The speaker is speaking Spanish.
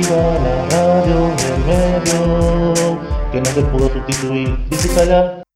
la radio del medio, que no se pudo sustituir. Disfrútala.